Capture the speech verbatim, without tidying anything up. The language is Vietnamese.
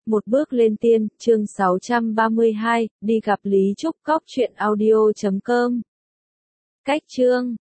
Một bước lên tiên, chương sáu trăm ba mươi hai, đi gặp Lý Trúc Cóc truyện audio chấm com. Cách chương